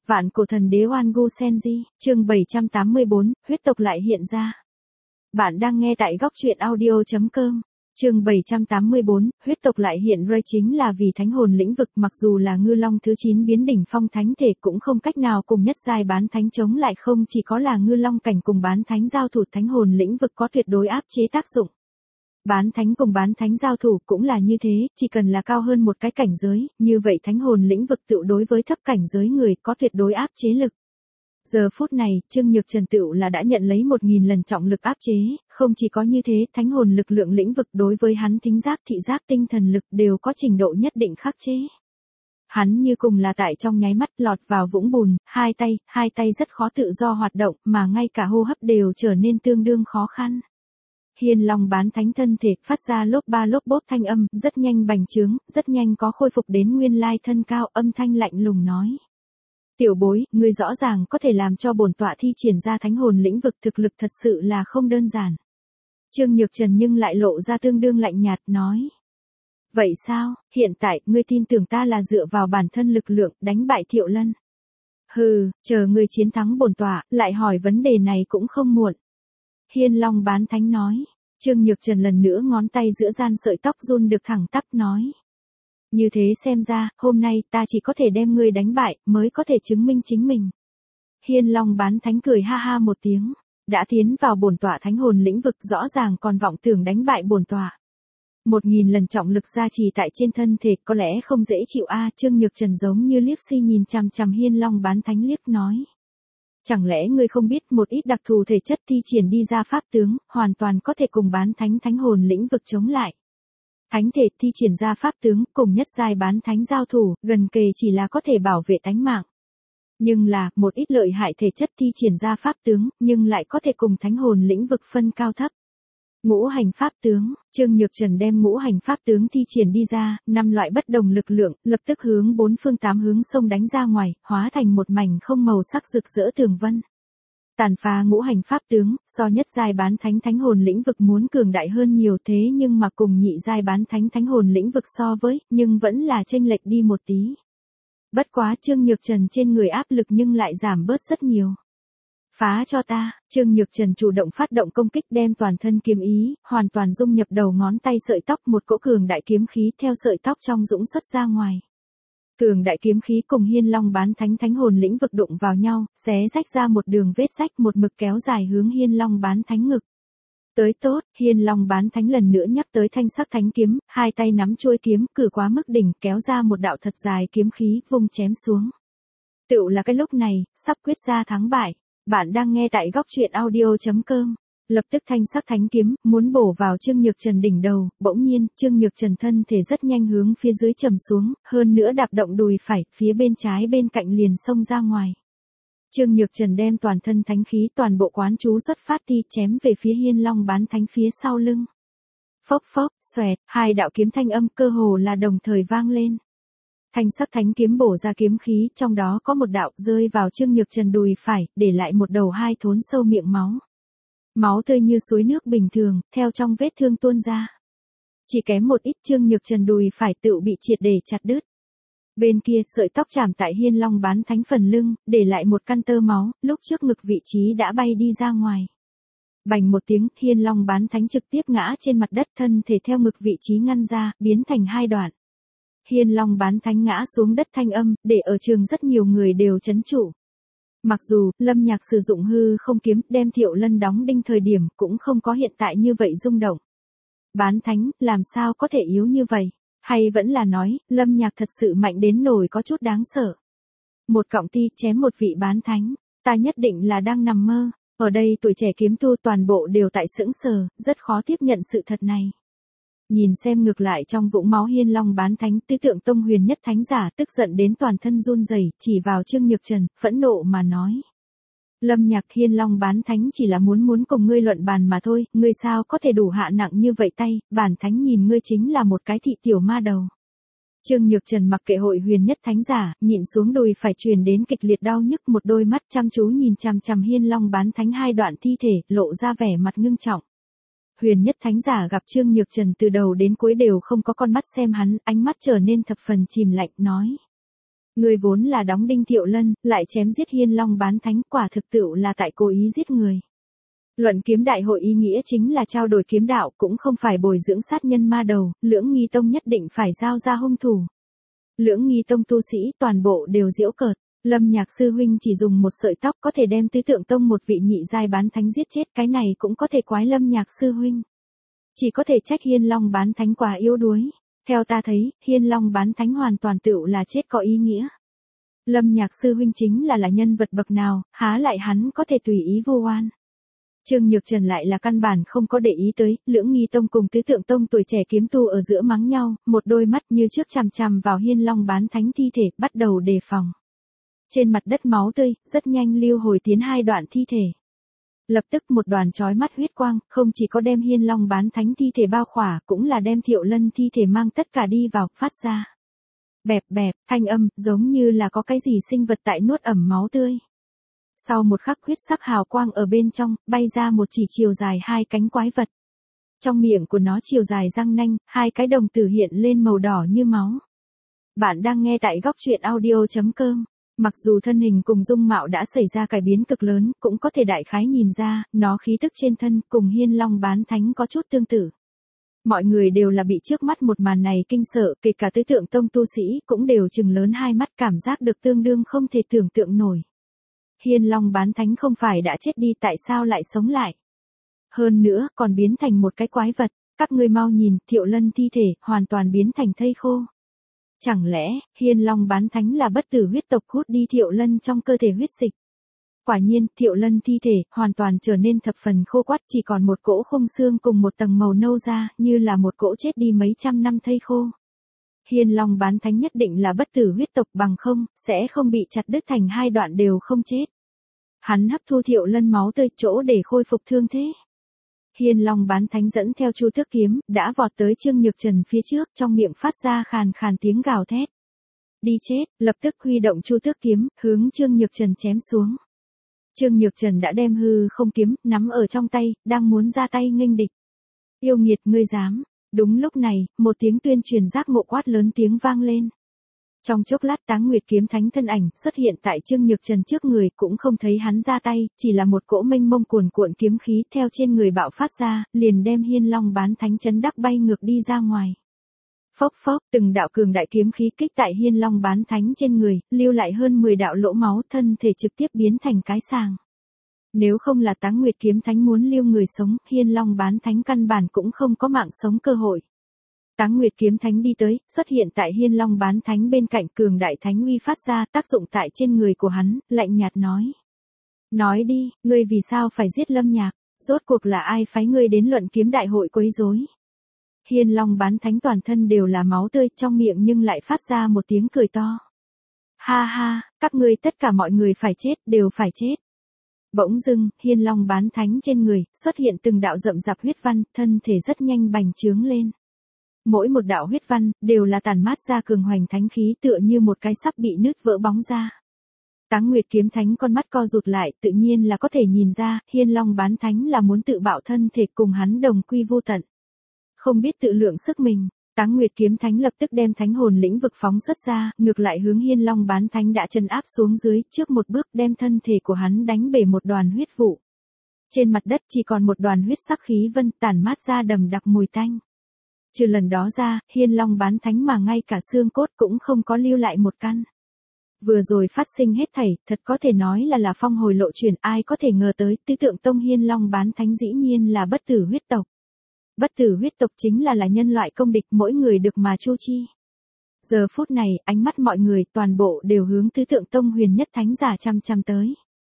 Vạn cổ thần đế Oan Gu Senji, chương 784, huyết tộc lại hiện ra. Bạn đang nghe tại góc truyện audio.com. Chương 784, huyết tộc lại hiện ra chính là vì thánh hồn lĩnh vực, mặc dù là ngư long thứ 9 biến đỉnh phong thánh thể cũng không cách nào cùng nhất giai bán thánh chống lại, không chỉ có là ngư long cảnh cùng bán thánh giao thủ, thánh hồn lĩnh vực có tuyệt đối áp chế tác dụng. Bán thánh cùng bán thánh giao thủ cũng là như thế, chỉ cần là cao hơn một cái cảnh giới, như vậy thánh hồn lĩnh vực tự đối với thấp cảnh giới người có tuyệt đối áp chế lực. Giờ phút này, Trương Nhược Trần tựu là đã nhận lấy 1000 lần trọng lực áp chế, không chỉ có như thế, thánh hồn lực lượng lĩnh vực đối với hắn thính giác, thị giác, tinh thần lực đều có trình độ nhất định khắc chế. Hắn như cùng là tại trong nháy mắt lọt vào vũng bùn, hai tay rất khó tự do hoạt động, mà ngay cả hô hấp đều trở nên tương đương khó khăn. Hiên Long bán thánh thân thể phát ra lốp ba lốp bốp thanh âm, rất nhanh bành trướng, rất nhanh có khôi phục đến nguyên lai thân cao, âm thanh lạnh lùng nói. Tiểu bối, ngươi rõ ràng có thể làm cho bổn tọa thi triển ra thánh hồn lĩnh vực, thực lực thật sự là không đơn giản. Trương Nhược Trần nhưng lại lộ ra tương đương lạnh nhạt nói. Vậy sao, hiện tại, ngươi tin tưởng ta là dựa vào bản thân lực lượng, đánh bại Thiệu Lân? Hừ, chờ ngươi chiến thắng bổn tọa, lại hỏi vấn đề này cũng không muộn. Hiên Long bán thánh nói. Trương Nhược Trần lần nữa ngón tay giữa gian sợi tóc run được thẳng tắp nói. Như thế xem ra, hôm nay ta chỉ có thể đem ngươi đánh bại, mới có thể chứng minh chính mình. Hiên Long bán thánh cười ha ha một tiếng. Đã tiến vào bổn tọa thánh hồn lĩnh vực, rõ ràng còn vọng tưởng đánh bại bổn tọa. 1000 lần trọng lực gia trì tại trên thân thể, có lẽ không dễ chịu a. Trương Nhược Trần giống như liếc si nhìn chằm chằm Hiên Long bán thánh liếc nói. Chẳng lẽ ngươi không biết một ít đặc thù thể chất thi triển đi ra pháp tướng, hoàn toàn có thể cùng bán thánh thánh hồn lĩnh vực chống lại. Thánh thể thi triển ra pháp tướng, cùng nhất giai bán thánh giao thủ, gần kề chỉ là có thể bảo vệ tánh mạng. Nhưng là, một ít lợi hại thể chất thi triển ra pháp tướng, nhưng lại có thể cùng thánh hồn lĩnh vực phân cao thấp. Ngũ hành pháp tướng, Trương Nhược Trần đem ngũ hành pháp tướng thi triển đi ra, 5 loại bất đồng lực lượng, lập tức hướng 4 phương 8 hướng sông đánh ra ngoài, hóa thành một mảnh không màu sắc rực rỡ tường vân. Tàn phá ngũ hành pháp tướng, so nhất giai bán thánh thánh hồn lĩnh vực muốn cường đại hơn nhiều, thế nhưng mà cùng nhị giai bán thánh thánh hồn lĩnh vực so với, nhưng vẫn là chênh lệch đi một tí. Bất quá Trương Nhược Trần trên người áp lực nhưng lại giảm bớt rất nhiều. Phá cho ta, Trương Nhược Trần chủ động phát động công kích, đem toàn thân kiếm ý, hoàn toàn dung nhập đầu ngón tay sợi tóc, một cỗ cường đại kiếm khí theo sợi tóc trong dũng xuất ra ngoài. Cường đại kiếm khí cùng Hiên Long bán thánh thánh hồn lĩnh vực đụng vào nhau, xé rách ra một đường vết rách, một mực kéo dài hướng Hiên Long bán thánh ngực. Tới tốt, Hiên Long bán thánh lần nữa nhắc tới thanh sắc thánh kiếm, hai tay nắm chuôi kiếm, cử quá mức đỉnh, kéo ra một đạo thật dài kiếm khí, vung chém xuống. Tựu là cái lúc này, sắp quyết ra thắng bại. Bạn đang nghe tại góc truyện audio.com. Lập tức thanh sắc thánh kiếm, muốn bổ vào Trương Nhược Trần đỉnh đầu, bỗng nhiên, Trương Nhược Trần thân thể rất nhanh hướng phía dưới trầm xuống, hơn nữa đạp động đùi phải, phía bên trái bên cạnh liền xông ra ngoài. Trương Nhược Trần đem toàn thân thánh khí, toàn bộ quán chú xuất phát ti, chém về phía Hiên Long bán thánh phía sau lưng. Phốc phốc, xoẹt, hai đạo kiếm thanh âm cơ hồ là đồng thời vang lên. Thanh sắc thánh kiếm bổ ra kiếm khí, trong đó có một đạo rơi vào Trương Nhược Trần đùi phải, để lại một đầu hai thốn sâu miệng máu. Máu tươi như suối nước bình thường, theo trong vết thương tuôn ra. Chỉ kém một ít, Trương Nhược Trần đùi phải tự bị triệt để chặt đứt. Bên kia, sợi tóc chạm tại Hiên Long bán thánh phần lưng, để lại một căn tơ máu, lúc trước ngực vị trí đã bay đi ra ngoài. Bành một tiếng, Hiên Long bán thánh trực tiếp ngã trên mặt đất, thân thể theo ngực vị trí ngăn ra, biến thành hai đoạn. Hiên Long bán thánh ngã xuống đất thanh âm, để ở trường rất nhiều người đều chấn trụ. Mặc dù, Lâm Nhạc sử dụng hư không kiếm, đem Thiệu Lân đóng đinh thời điểm, cũng không có hiện tại như vậy rung động. Bán thánh, làm sao có thể yếu như vậy? Hay vẫn là nói, Lâm Nhạc thật sự mạnh đến nổi có chút đáng sợ. Một cọng ti chém một vị bán thánh, ta nhất định là đang nằm mơ. Ở đây tuổi trẻ kiếm tu toàn bộ đều tại sững sờ, rất khó tiếp nhận sự thật này. Nhìn xem ngược lại trong vũng máu Hiên Long bán thánh, Tứ Tượng Tông huyền nhất thánh giả tức giận đến toàn thân run rẩy, chỉ vào Trương Nhược Trần, phẫn nộ mà nói. Lâm Nhạc, Hiên Long bán thánh chỉ là muốn cùng ngươi luận bàn mà thôi, ngươi sao có thể đủ hạ nặng như vậy tay, bản thánh nhìn ngươi chính là một cái thị tiểu ma đầu. Trương Nhược Trần mặc kệ hội huyền nhất thánh giả, nhịn xuống đùi phải truyền đến kịch liệt đau nhức, một đôi mắt chăm chú nhìn chằm chằm Hiên Long bán thánh hai đoạn thi thể, lộ ra vẻ mặt ngưng trọng. Huyền nhất thánh giả gặp Trương Nhược Trần từ đầu đến cuối đều không có con mắt xem hắn, ánh mắt trở nên thập phần chìm lạnh, nói. Ngươi vốn là đóng đinh Thiệu Lân, lại chém giết Hiên Long bán thánh, quả thực tựu là tại cố ý giết người. Luận kiếm đại hội ý nghĩa chính là trao đổi kiếm đạo, cũng không phải bồi dưỡng sát nhân ma đầu, Lưỡng Nghi Tông nhất định phải giao ra hung thủ. Lưỡng Nghi Tông tu sĩ toàn bộ đều giễu cợt, Lâm Nhạc sư huynh chỉ dùng một sợi tóc có thể đem Tứ Tượng Tông một vị nhị giai bán thánh giết chết, cái này cũng có thể quái Lâm Nhạc sư huynh. Chỉ có thể trách Hiên Long bán thánh quá yếu đuối. Theo ta thấy, Hiên Long bán thánh hoàn toàn tựu là chết có ý nghĩa. Lâm Nhạc sư huynh chính là nhân vật bậc nào, há lại hắn có thể tùy ý vu oan. Trương Nhược Trần lại là căn bản không có để ý tới, Lưỡng Nghi Tông cùng Tứ Tượng Tông tuổi trẻ kiếm tu ở giữa mắng nhau, một đôi mắt như trước chằm chằm vào Hiên Long bán thánh thi thể, bắt đầu đề phòng. Trên mặt đất máu tươi, rất nhanh lưu hồi tiến hai đoạn thi thể. Lập tức một đoàn chói mắt huyết quang, không chỉ có đem Hiên Long bán thánh thi thể bao khỏa, cũng là đem Thiệu Lân thi thể mang tất cả đi vào, phát ra. Bẹp bẹp, thanh âm, giống như là có cái gì sinh vật tại nuốt ẩm máu tươi. Sau một khắc huyết sắc hào quang ở bên trong, bay ra một chỉ chiều dài hai cánh quái vật. Trong miệng của nó chiều dài răng nanh, hai cái đồng tử hiện lên màu đỏ như máu. Bạn đang nghe tại góc truyện audio.com. Mặc dù thân hình cùng dung mạo đã xảy ra cải biến cực lớn, cũng có thể đại khái nhìn ra, nó khí tức trên thân cùng Hiên Long bán thánh có chút tương tự. Mọi người đều là bị trước mắt một màn này kinh sợ, kể cả Tứ Tượng Tông tu sĩ cũng đều trừng lớn hai mắt, cảm giác được tương đương không thể tưởng tượng nổi. Hiên Long bán thánh không phải đã chết đi, tại sao lại sống lại? Hơn nữa, còn biến thành một cái quái vật, các ngươi mau nhìn, Thiệu Lân thi thể, hoàn toàn biến thành thây khô. Chẳng lẽ, Hiên Long bán thánh là bất tử huyết tộc hút đi Thiệu Lân trong cơ thể huyết dịch? Quả nhiên, Thiệu Lân thi thể, hoàn toàn trở nên thập phần khô quắt, chỉ còn một cỗ khung xương cùng một tầng màu nâu da, như là một cỗ chết đi mấy trăm năm thây khô. Hiên Long bán thánh nhất định là bất tử huyết tộc, bằng không, sẽ không bị chặt đứt thành hai đoạn đều không chết. Hắn hấp thu Thiệu Lân máu tươi chỗ để khôi phục thương thế. Hiên Long bán thánh dẫn theo Chu Tước kiếm, đã vọt tới Trương Nhược Trần phía trước, trong miệng phát ra khàn khàn tiếng gào thét. Đi chết, lập tức huy động Chu Tước kiếm, hướng Trương Nhược Trần chém xuống. Trương Nhược Trần đã đem hư không kiếm, nắm ở trong tay, đang muốn ra tay nghênh địch. Yêu nghiệt, ngươi dám. Đúng lúc này, một tiếng tuyên truyền giác ngộ quát lớn tiếng vang lên. Trong chốc lát Táng Nguyệt kiếm thánh thân ảnh xuất hiện tại Trương Nhược Trần trước người, cũng không thấy hắn ra tay, chỉ là một cỗ mênh mông cuồn cuộn kiếm khí theo trên người bạo phát ra, liền đem Hiên Long bán thánh chấn đắc bay ngược đi ra ngoài. Phốc phốc, từng đạo cường đại kiếm khí kích tại Hiên Long bán thánh trên người, lưu lại hơn 10 đạo lỗ máu, thân thể trực tiếp biến thành cái sàng. Nếu không là Táng Nguyệt kiếm thánh muốn lưu người sống, Hiên Long bán thánh căn bản cũng không có mạng sống cơ hội. Táng Nguyệt kiếm thánh đi tới, xuất hiện tại Hiên Long bán thánh bên cạnh, cường đại thánh uy phát ra, tác dụng tại trên người của hắn, lạnh nhạt nói. Nói đi, ngươi vì sao phải giết Lâm Nhạc, rốt cuộc là ai phái ngươi đến luận kiếm đại hội quấy rối? Hiên Long bán thánh toàn thân đều là máu tươi, trong miệng nhưng lại phát ra một tiếng cười to. Ha ha, các ngươi tất cả mọi người phải chết, đều phải chết. Bỗng dưng, Hiên Long bán thánh trên người, xuất hiện từng đạo rậm rạp huyết văn, thân thể rất nhanh bành trướng lên. Mỗi một đạo huyết văn, đều là tản mát ra cường hoành thánh khí, tựa như một cái sắp bị nứt vỡ bóng ra. Táng Nguyệt kiếm thánh con mắt co rụt lại, tự nhiên là có thể nhìn ra, Hiên Long bán thánh là muốn tự bạo thân thể cùng hắn đồng quy vô tận. Không biết tự lượng sức mình, Táng Nguyệt kiếm thánh lập tức đem thánh hồn lĩnh vực phóng xuất ra, ngược lại hướng Hiên Long bán thánh đã trấn áp xuống dưới, trước một bước đem thân thể của hắn đánh bể một đoàn huyết vụ. Trên mặt đất chỉ còn một đoàn huyết sắc khí vân, tản mát ra đầm đặc mùi tanh. Trừ lần đó ra, Hiên Long bán thánh mà ngay cả xương cốt cũng không có lưu lại một căn. Vừa rồi phát sinh hết thảy, thật có thể nói là phong hồi lộ chuyển, ai có thể ngờ tới, Tứ Tượng Tông Hiên Long bán thánh dĩ nhiên là bất tử huyết tộc. Bất tử huyết tộc chính là nhân loại công địch, mỗi người được mà chu chi. Giờ phút này, ánh mắt mọi người toàn bộ đều hướng Tứ Tượng Tông huyền nhất thánh giả chăm chăm tới.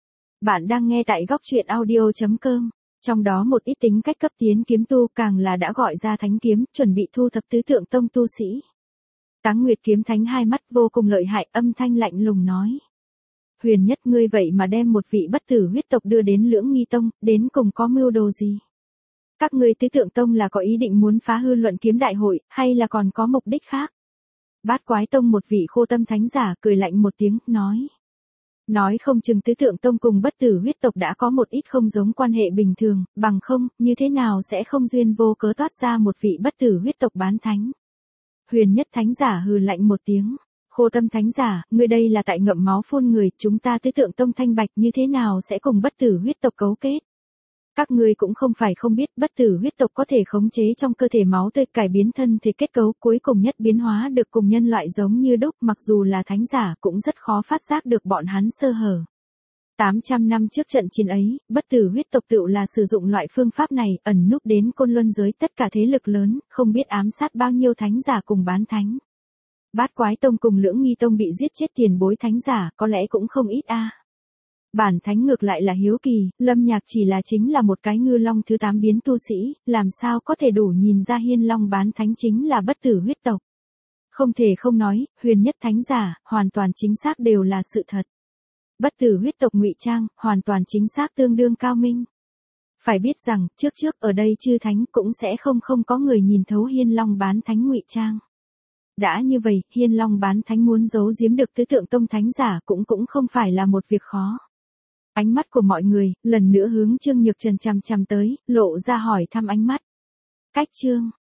Bạn đang nghe tại góc truyện audio.com. Trong đó một ít tính cách cấp tiến kiếm tu càng là đã gọi ra thánh kiếm, chuẩn bị thu thập Tứ Tượng Tông tu sĩ. Táng Nguyệt kiếm thánh hai mắt vô cùng lợi hại, âm thanh lạnh lùng nói. Huyền nhất, ngươi vậy mà đem một vị bất tử huyết tộc đưa đến Lưỡng Nghi Tông, đến cùng có mưu đồ gì? Các ngươi Tứ Tượng Tông là có ý định muốn phá hư luận kiếm đại hội, hay là còn có mục đích khác? Bát Quái Tông một vị khô tâm thánh giả cười lạnh một tiếng, nói. Nói không chừng Tứ Tượng Tông cùng bất tử huyết tộc đã có một ít không giống quan hệ bình thường, bằng không, như thế nào sẽ không duyên vô cớ toát ra một vị bất tử huyết tộc bán thánh. Huyền nhất thánh giả hừ lạnh một tiếng, Khô Tâm Thánh giả, ngươi đây là tại ngậm máu phun người, chúng ta tứ tượng tông thanh bạch như thế nào sẽ cùng bất tử huyết tộc cấu kết. Các ngươi cũng không phải không biết bất tử huyết tộc có thể khống chế trong cơ thể máu tươi cải biến thân thể kết cấu cuối cùng nhất biến hóa được cùng nhân loại giống như đúc, mặc dù là thánh giả cũng rất khó phát giác được bọn hắn sơ hở. 800 năm trước trận chiến ấy, bất tử huyết tộc tựu là sử dụng loại phương pháp này ẩn núp đến Côn Luân giới tất cả thế lực lớn, không biết ám sát bao nhiêu thánh giả cùng bán thánh. Bát Quái Tông cùng Lưỡng Nghi Tông bị giết chết tiền bối thánh giả có lẽ cũng không ít a. Bản thánh ngược lại là hiếu kỳ, Lâm Nhạc chỉ là chính là một cái ngư long thứ 8 biến tu sĩ, làm sao có thể đủ nhìn ra Hiên Long bán thánh chính là bất tử huyết tộc. Không thể không nói, huyền nhất thánh giả, hoàn toàn chính xác đều là sự thật. Bất tử huyết tộc ngụy trang, hoàn toàn chính xác tương đương cao minh. Phải biết rằng, trước ở đây chư thánh cũng sẽ không có người nhìn thấu Hiên Long bán thánh ngụy trang. Đã như vậy, Hiên Long bán thánh muốn giấu giếm được tứ tượng tông thánh giả cũng không phải là một việc khó. Ánh mắt của mọi người, lần nữa hướng Trương Nhược Trần chằm chằm tới, lộ ra hỏi thăm ánh mắt. Cách Trương,